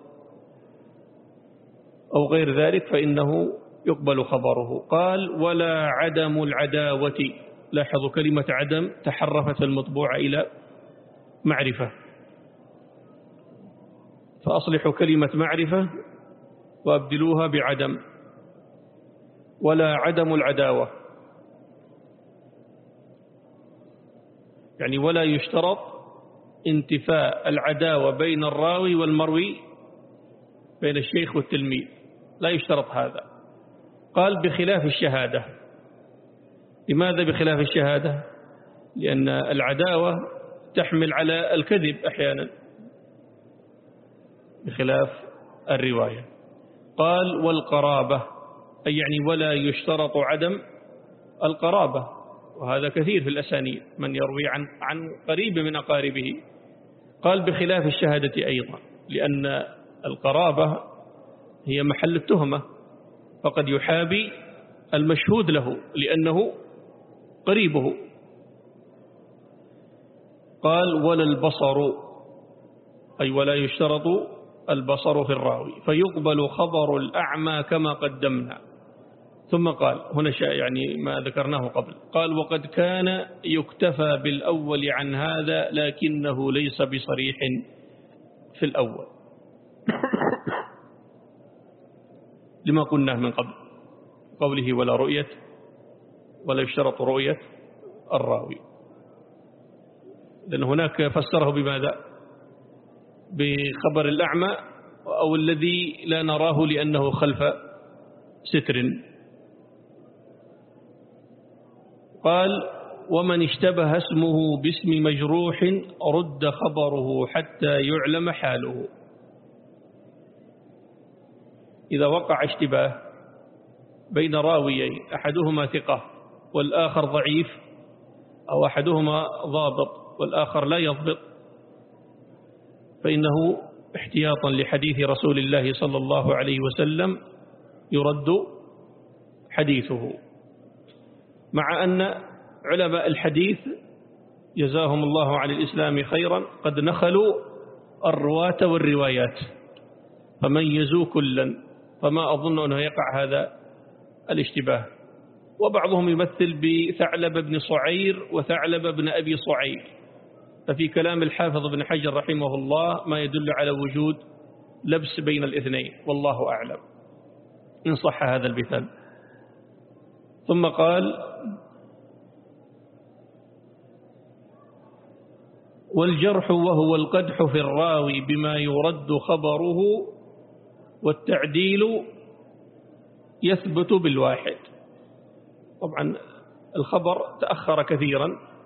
أو غير ذلك فإنه يقبل خبره. قال ولا عدم العداوة، لاحظوا كلمة عدم تحرفت المطبوعة إلى معرفة، فأصلحوا كلمة معرفة وأبدلوها بعدم، ولا عدم العداوة، يعني ولا يشترط انتفاء العداوة بين الراوي والمروي، بين الشيخ والتلميذ، لا يشترط هذا. قال بخلاف الشهادة. لماذا بخلاف الشهادة؟ لأن العداوة تحمل على الكذب أحيانا بخلاف الرواية. قال والقرابة، أي يعني ولا يشترط عدم القرابة، وهذا كثير في الأسانيد من يروي عن عن قريب من أقاربه. قال بخلاف الشهادة أيضا، لأن القرابة هي محل التهمة، فقد يحابي المشهود له لأنه قريبه. قال ولا البصر، أي ولا يشترط البصر في الراوي، فيقبل خبر الأعمى كما قدمنا. ثم قال هنا شيء يعني ما ذكرناه قبل، قال وقد كان يكتفى بالأول عن هذا لكنه ليس بصريح في الأول لما قلناه من قبل، قوله ولا رؤية، ولا يشترط رؤية الراوي، لأن هناك فسره بماذا؟ بخبر الأعمى أو الذي لا نراه لأنه خلف ستر. قال ومن اشتبه اسمه باسم مجروح رد خبره حتى يعلم حاله. إذا وقع اشتباه بين راويين أحدهما ثقة والآخر ضعيف، أو أحدهما ضابط والآخر لا يضبط، فإنه احتياطا لحديث رسول الله صلى الله عليه وسلم يرد حديثه. مع أن علماء الحديث جزاهم الله عن الإسلام خيرا قد نخلوا الرواة والروايات فميزوا كلا، فما أظن أنه يقع هذا الاشتباه. وبعضهم يمثل بثعلب بن صعير وثعلب بن أبي صعير، ففي كلام الحافظ بن حجر رحمه الله ما يدل على وجود لبس بين الاثنين، والله أعلم إن صح هذا المثال. ثم قال والجرح وهو القدح في الراوي بما يرد خبره، والتعديل يثبت بالواحد. طبعا الخبر تأخر كثيرا،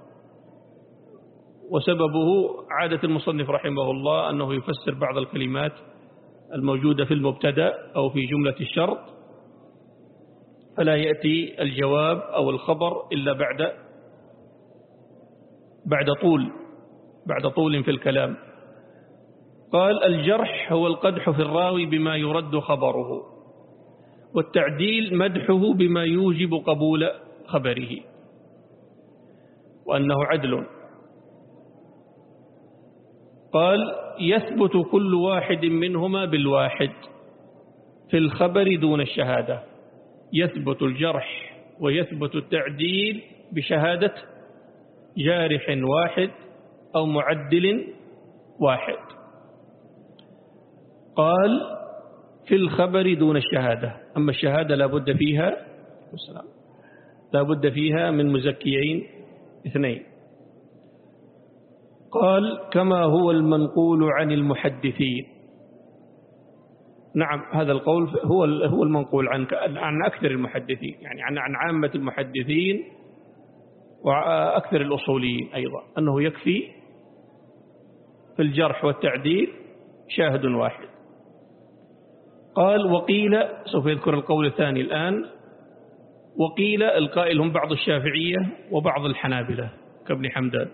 وسببه عادة المصنف رحمه الله أنه يفسر بعض الكلمات الموجودة في المبتدأ أو في جملة الشرط، فلا يأتي الجواب أو الخبر إلا بعد بعد طول بعد طول في الكلام. قال الجرح هو القدح في الراوي بما يرد خبره، والتعديل مدحه بما يوجب قبول خبره وأنه عدل. قال يثبت كل واحد منهما بالواحد في الخبر دون الشهادة، يثبت الجرح ويثبت التعديل بشهادة جارح واحد أو معدل واحد. قال في الخبر دون الشهادة، أما الشهادة لا بد فيها لا بد فيها من مزكيين اثنين. قال كما هو المنقول عن المحدثين. نعم هذا القول هو هو المنقول عن عن أكثر المحدثين، يعني عن عن عامة المحدثين وأكثر الأصوليين أيضا، أنه يكفي في الجرح والتعديل شاهد واحد. قال وقيل، سوف يذكر القول الثاني الآن، وقيل القائل هم بعض الشافعية وبعض الحنابلة كابن حمدان.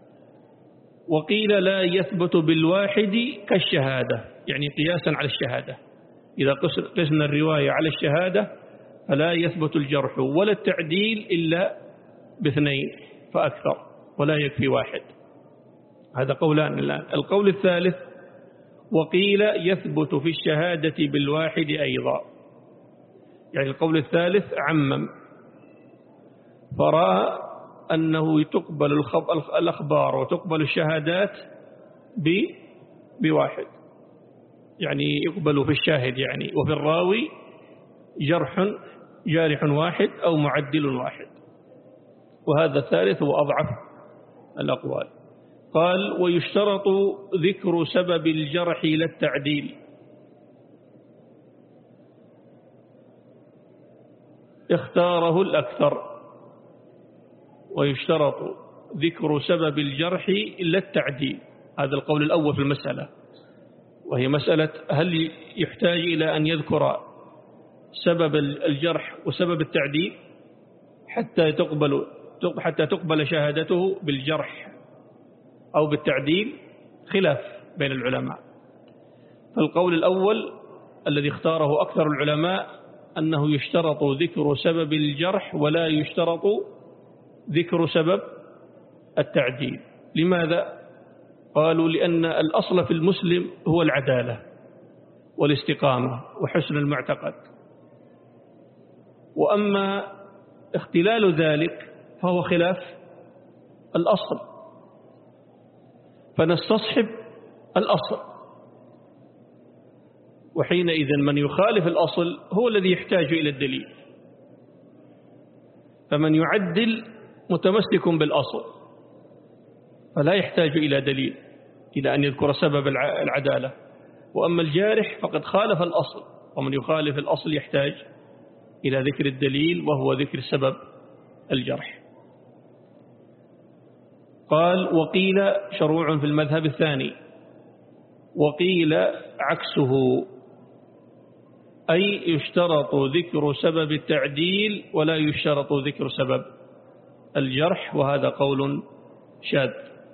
وقيل لا يثبت بالواحد كالشهادة، يعني قياسا على الشهادة، إذا قسنا الرواية على الشهادة فلا يثبت الجرح ولا التعديل إلا باثنين فأكثر، ولا يكفي واحد. هذا قولان الآن. القول الثالث وقيل يثبت في الشهادة بالواحد أيضا، يعني القول الثالث عمم، فرأى أنه تقبل الأخبار وتقبل الشهادات بواحد، يعني يقبل في الشاهد يعني، وفي الراوي جرح جارح واحد أو معدل واحد، وهذا الثالث هو أضعف الأقوال. قال ويشترط ذكر سبب الجرح لا التعديل. اختاره الأكثر. ويشترط ذكر سبب الجرح لا التعديل، هذا القول الأول في المسألة، وهي مسألة هل يحتاج إلى أن يذكر سبب الجرح وسبب التعديل حتى تقبل حتى تقبل شهادته بالجرح أو بالتعديل؟ خلاف بين العلماء. فالقول الأول الذي اختاره أكثر العلماء أنه يشترط ذكر سبب الجرح ولا يشترط ذكر سبب التعديل. لماذا؟ قالوا لأن الأصل في المسلم هو العدالة والاستقامة وحسن المعتقد، وأما اختلال ذلك فهو خلاف الأصل، فنستصحب الأصل، وحينئذ من يخالف الأصل هو الذي يحتاج إلى الدليل، فمن يعدل متمسك بالأصل فلا يحتاج إلى دليل إلى أن يذكر سبب العدالة، وأما الجارح فقد خالف الأصل، ومن يخالف الأصل يحتاج إلى ذكر الدليل وهو ذكر سبب الجرح. قال وقيل شروع في المذهب الثاني، وقيل عكسه، أي يشترط ذكر سبب التعديل ولا يشترط ذكر سبب الجرح، وهذا قول شاذ.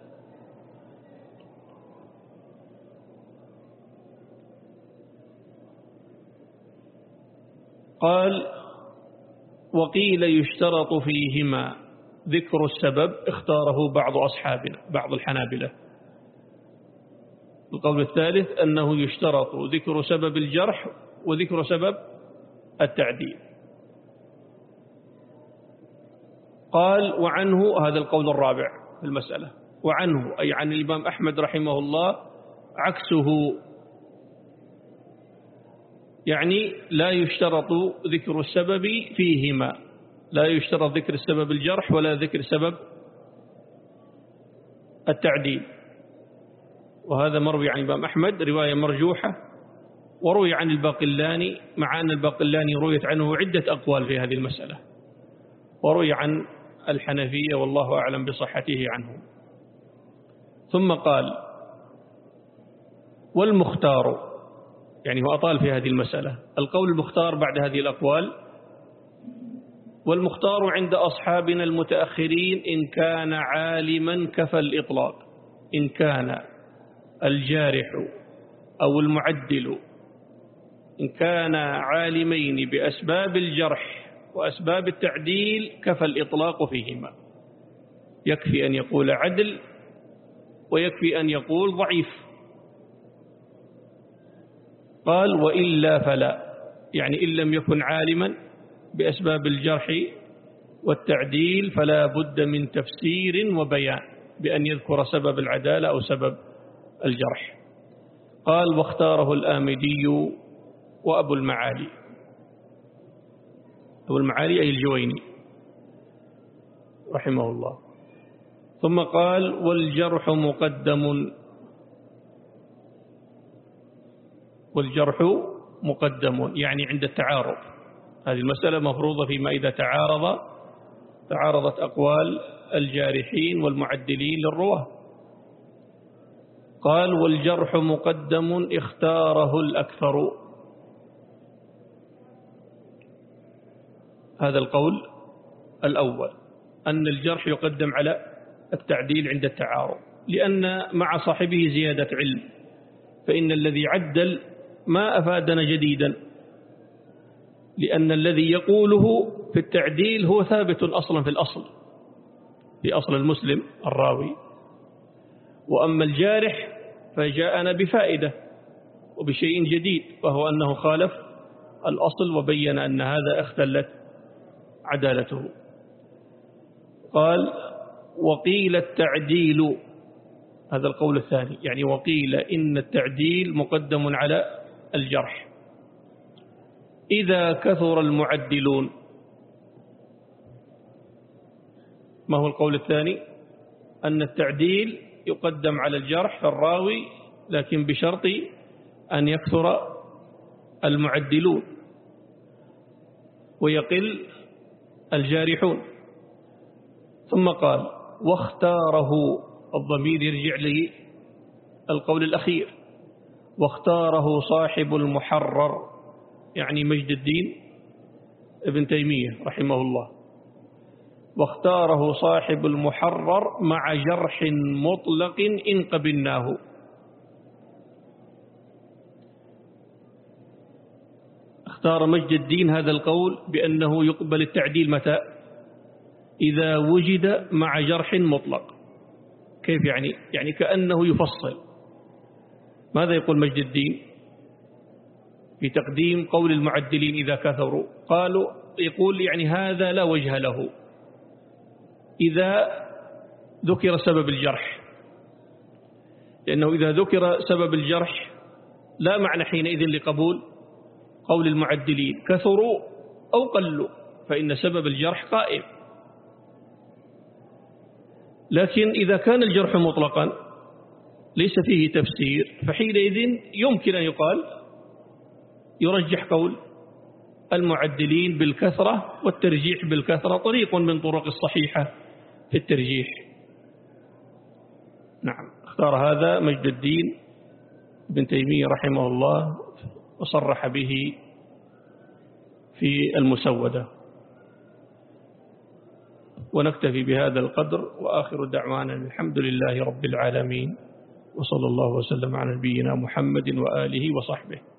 قال وقيل يشترط فيهما ذكر السبب، اختاره بعض أصحابنا بعض الحنابلة. القول الثالث أنه يشترط ذكر سبب الجرح وذكر سبب التعديل. قال وعنه، هذا القول الرابع في المسألة، وعنه أي عن الإمام أحمد رحمه الله عكسه، يعني لا يشترط ذكر السبب فيهما، لا يشترط ذكر السبب الجرح ولا ذكر سبب التعديل، وهذا مروي عن الإمام أحمد رواية مرجوحة، وروي عن الباقلاني، مع أن الباقلاني رويت عنه عدة أقوال في هذه المسألة، وروي عن الحنفية والله أعلم بصحته عنه. ثم قال والمختار، يعني هو أطال في هذه المسألة، القول المختار بعد هذه الأقوال، والمختار عند أصحابنا المتأخرين إن كان عالما كفى الإطلاق، إن كان الجارح أو المعدل إن كان عالمين بأسباب الجرح وأسباب التعديل كفى الإطلاق فيهما، يكفي أن يقول عدل ويكفي أن يقول ضعيف. قال وإلا فلا، يعني إن لم يكن عالما بأسباب الجرح والتعديل فلا بد من تفسير وبيان بأن يذكر سبب العدالة أو سبب الجرح. قال واختاره الآمدي وأبو المعالي، أبو المعالي أي الجويني رحمه الله. ثم قال والجرح مقدم، والجرح مقدم يعني عند التعارض، هذه المسألة مفروضة فيما إذا تعارض تعارضت أقوال الجارحين والمعدلين للرواه. قال والجرح مقدم اختاره الأكثر، هذا القول الأول أن الجرح يقدم على التعديل عند التعارض، لأن مع صاحبه زيادة علم، فإن الذي عدل ما أفادنا جديدا، لأن الذي يقوله في التعديل هو ثابت أصلا في الأصل، في أصل المسلم الراوي، وأما الجارح فجاءنا بفائدة وبشيء جديد، وهو أنه خالف الأصل وبين أن هذا اختلت عدالته. قال وقيل التعديل، هذا القول الثاني، يعني وقيل إن التعديل مقدم على الجرح. إذا كثر المعدلون، ما هو القول الثاني؟ أن التعديل يقدم على الجرح في الراوي، لكن بشرط أن يكثر المعدلون ويقل الجارحون. ثم قال واختاره، الضمير يرجع للقول الأخير، واختاره صاحب المحرر يعني مجد الدين ابن تيمية رحمه الله، واختاره صاحب المحرر مع جرح مطلق إن قبلناه. اختار مجد الدين هذا القول بأنه يقبل التعديل متى؟ إذا وجد مع جرح مطلق. كيف يعني؟ يعني كأنه يفصل. ماذا يقول مجد الدين في تقديم قول المعدلين إذا كثروا؟ قالوا يقول يعني هذا لا وجه له إذا ذكر سبب الجرح، لأنه إذا ذكر سبب الجرح لا معنى حينئذ لقبول قول المعدلين كثروا أو قلوا، فإن سبب الجرح قائم. لكن إذا كان الجرح مطلقا ليس فيه تفسير، فحينئذ يمكن أن يقال يرجح قول المعدلين بالكثرة، والترجيح بالكثرة طريق من طرق الصحيحة في الترجيح. نعم، اختار هذا مجد الدين ابن تيمية رحمه الله وصرح به في المسودة. ونكتفي بهذا القدر، وآخر دعوانا الحمد لله رب العالمين، وصلى الله وسلم على نبينا محمد وآله وصحبه.